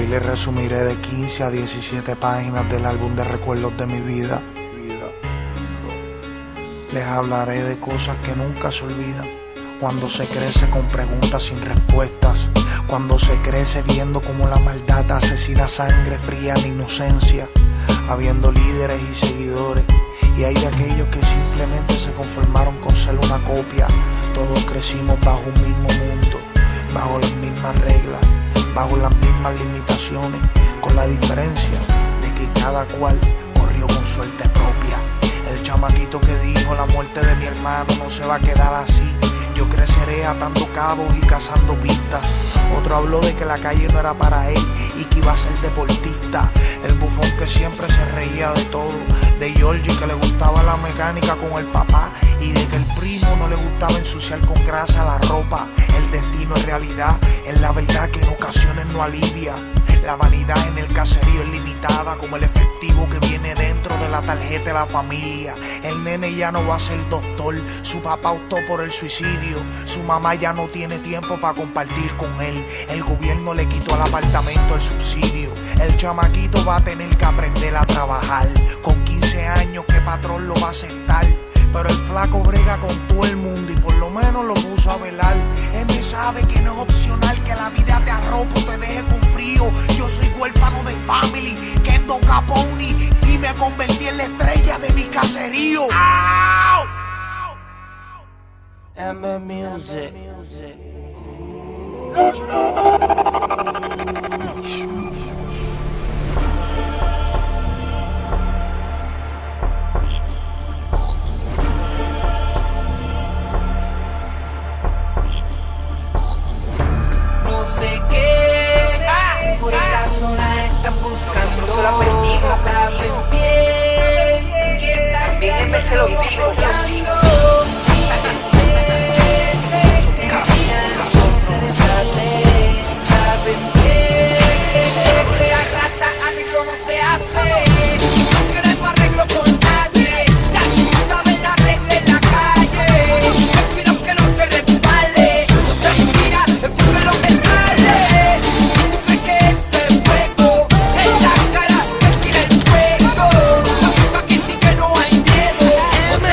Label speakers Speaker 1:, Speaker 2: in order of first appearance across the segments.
Speaker 1: Hoy les resumiré de 15 a 17 páginas del álbum de recuerdos de mi vida. Les hablaré de cosas que nunca se olvidan. Cuando se crece con preguntas sin respuestas. Cuando se crece viendo cómo la maldad asesina sangre fría en inocencia. Habiendo líderes y seguidores. Y hay de aquellos que simplemente se conformaron con ser una copia. Todos crecimos bajo un mismo mundo, bajo las mismas reglas, bajo las mismas limitaciones, con la diferencia de que cada cual corrió con suerte propia. El chamaquito que dijo la muerte de mi hermano no se va a quedar así. Yo creceré atando cabos y cazando pistas. Otro habló de que la calle no era para él y que iba a ser deportista. El bufón que siempre se reía de todo. De Georgie que le gustaba la mecánica con el papá. Y de que el primo no le gustaba ensuciar con grasa la ropa. El destino es realidad, es la verdad que en ocasiones no alivia. La vanidad en el caserío es limitada como el efectivo que viene dentro de la tarjeta de la familia. El nene ya no va a ser doctor, su papá optó por el suicidio. Su mamá ya no tiene tiempo para compartir con él. El gobierno le quitó al apartamento el subsidio. El chamaquito va a tener que aprender a trabajar. Con 15 años que patrón lo va a aceptar. Pero el flaco brega con todo el mundo y por lo menos lo puso a velar. Él me sabe que no es opcional que la vida te arrope o te deje con frío. Yo soy huérfano de family, Kendo Capone, y me convertí en la estrella de mi caserío. ¡Au!
Speaker 2: M Music.
Speaker 3: No sé qué, por esta zona están buscando.
Speaker 2: Se la bendiga.
Speaker 3: Saben bien que
Speaker 2: También empecé los tiros.
Speaker 3: se deshace. Saben bien que la rata arreglo no se hace. No queremos arreglo con nadie. Ya tú sabes la regla en la calle. Te pido que no te resbales. No te tiras, te pido lo que sale. Siempre que este fuego en la cara te tira el fuego. Aquí sí que no hay miedo.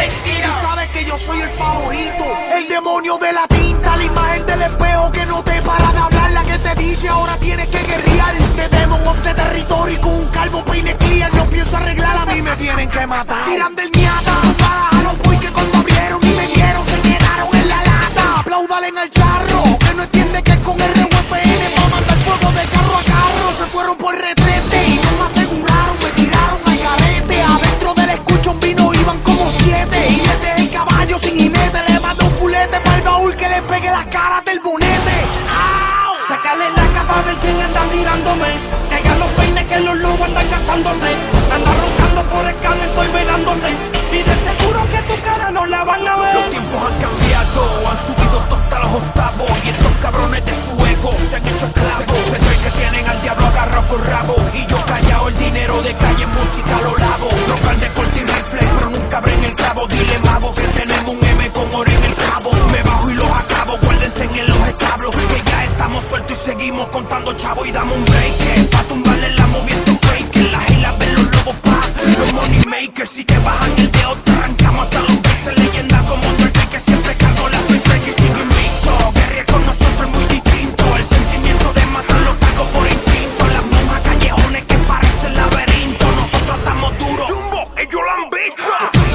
Speaker 1: Tú sabes que yo soy el favorito, el demonio de la tinta, la imagen del espejo que no te para de hablar, la que te dice ahora tienes que guerrear. The Demon of the Territory con un calvo peine clear. No pienso arreglar, a mí me tienen que matar. Tiran del miata, balas a los boys que cuando abrieron y me dieron se quedaron en la lata. Apláudale en el charro, que no entiende que es con el RWPN pa' mandar fuego de carro a carro. Se fueron por retrete y no me aseguraron, me tiraron al garete. Adentro del escuchón vino iban como 7 y desde el caballo sin jinete le mandó un culete para el baúl que le pegue las caras del bonete. ¡Au!
Speaker 4: Sácale la capa a ver quién anda tirándome. Caigan los peines que los lobos andan cazándote. Anda roncando por el can, estoy velándote. Y de seguro que tu cara no la van a ver.
Speaker 5: Los tiempos han cambiado, han subido hasta los octavos. Y estos cabrones de su ego se han hecho esclavos. Se creen que tienen al diablo agarrado por rabo. Y yo callado el dinero de calle en música lo lavo. Trocan de corte y rifle, pero nunca abren el cabo. Dile mago que tenemos un M con oro en el cabo. Me bajo y los acabo, guárdense en los establos. Que ya estamos sueltos y seguimos contando chavo. Y dame un break, pa' tumbarle la moviendo fake. Las hilas ven los lobos pa' los money makers. Si te bajan el dedo te arrancamos hasta los peces. Leyenda como Drake que siempre cargo la freestyle y sigo invicto. Guerrilla con nosotros es muy distinto. El sentimiento de matar lo cargo por instinto. Las monjas callejones que parecen laberinto. Nosotros estamos duros, ellos lo han visto.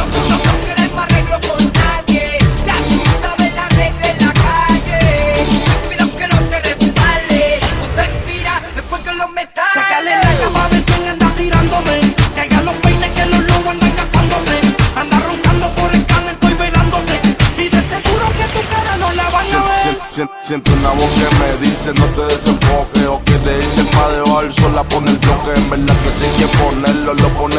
Speaker 3: No queremos arreglo con nadie. Ya tú sabes la regla en la calle. Te pido que no te resbales. No se tira después que los metales.
Speaker 4: Sácale la capa a ver quién anda tirándome. Caigan los peines que los lobos andan cazándote. Anda roncando por el can, estoy velándote. Y de seguro que tu cara no la van a ver.
Speaker 6: Siento una voz que me dice no te desenfoques. O que de irte pa' debajo el sol la pone el bloque. En verdad que si hay que ponerlo, lo ponemos foco.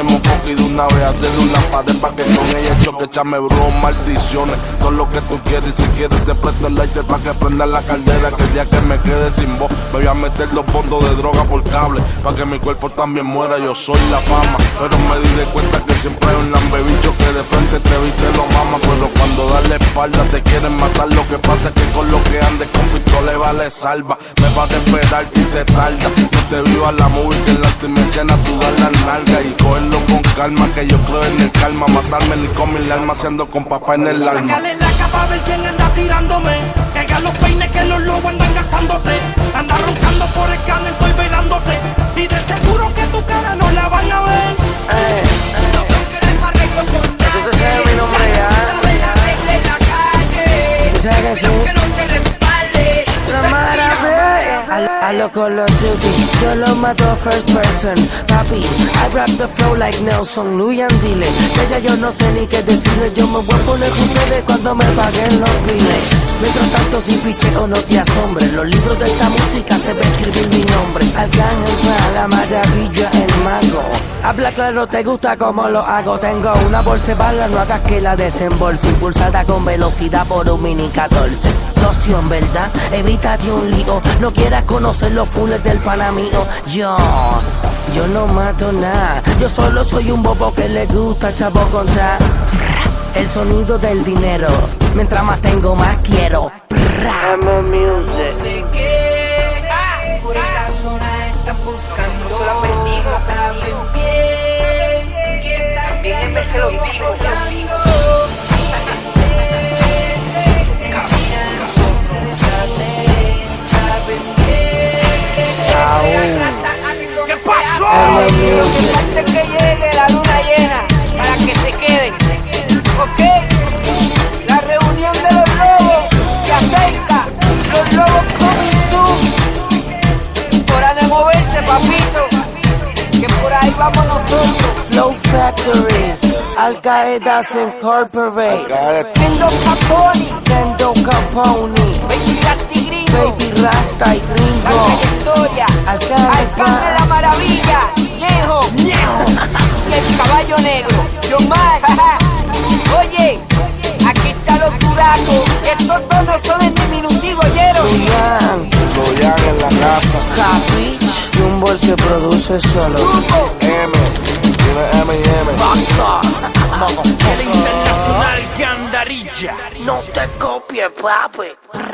Speaker 6: toque y de una vez hacerle una pared pa' que con ella choque. Échame brujo, maldiciones, todo lo que tú quieres. Y si quieres te presto el lighter pa' que prenda la caldera. Que el día que me quede sin voz me voy a meter los fondos de droga por cable pa' que mi cuerpo también muera. Yo soy la fama, pero me di de cuenta que siempre hay un lambebicho que de frente te viste lo mama. Pero cuando das la espalda te quieren matar. Lo que pasa es que con lo que andes con pistola vale salva. Me vas a esperar y te tarda. No te viva la movie que en la última escena tú das la nalga. Y cogerlo con calma que yo creo en el calma. Matarme ni con mi alma haciendo con papá en el alma.
Speaker 4: Sácale la capa a ver quién anda tirándome. Caigan los peines que los lobos andan cazándote. Anda roncando por el canal, estoy velándote. Y de seguro que tu cara no la van a ver.
Speaker 3: No querés más arreglo con nadie.
Speaker 2: Entonces ese es mi nombre ya.
Speaker 3: Sabes la regla en la calle.
Speaker 2: ¿Tú sabes que sí?
Speaker 3: Que no te respalde.
Speaker 2: La maravilla. A lo Call of Duty, yo lo mato first person. Papi, I rap the flow like Nelson, Luyan Dile. Ella yo no sé ni qué decirle. Yo me voy a poner con ustedes cuando me paguen los biles. Mientras tanto, si picheo no te asombres. Los libros de esta música se ve escribir mi nombre. Arcángel para la maravilla, el mago. Habla claro, te gusta como lo hago. Tengo una bolsa de bala, no hagas que la desembolse. Impulsada con velocidad por un mini 14. Noción, ¿verdad? Evítate un lío. No quieras conocer los fules del pana mío. Yo no mato nada. Yo solo soy un bobo que le gusta chavo contra. El sonido del dinero. Mientras más tengo, más quiero.
Speaker 3: No sé qué. Por esta zona están buscando.
Speaker 2: Yo se la bendigo.
Speaker 3: Saben bien que
Speaker 2: También me se lo digo.
Speaker 3: ¿Qué pasó? Lo que falta es que llegue la luna llena para que se queden. ¿Ok? La reunión de los lobos se acerca. Los lobos coming soon. Hora de moverse, papito. Que por ahí vamos nosotros.
Speaker 2: Flow Factory, Al Qaeda Incorporate,
Speaker 3: Kendo Caponi,
Speaker 2: Kendo Capone,
Speaker 3: Baby Rasta y Gringo.
Speaker 2: Baby Rasta y
Speaker 3: La
Speaker 2: Gringo.
Speaker 3: trayectoria. Alcalde de la maravilla. Ñejo. Y el caballo negro. Yomar. Oye, aquí están los duracos. Estos dos no son en diminutivo, ¿oyeron?
Speaker 2: Luyan,
Speaker 6: Loyan en la casa.
Speaker 2: Capricho, Jumbo el que produce solo.
Speaker 3: Grupo.
Speaker 6: Tiene M y M.
Speaker 5: El internacional Gandarilla.
Speaker 2: No te copies, papi.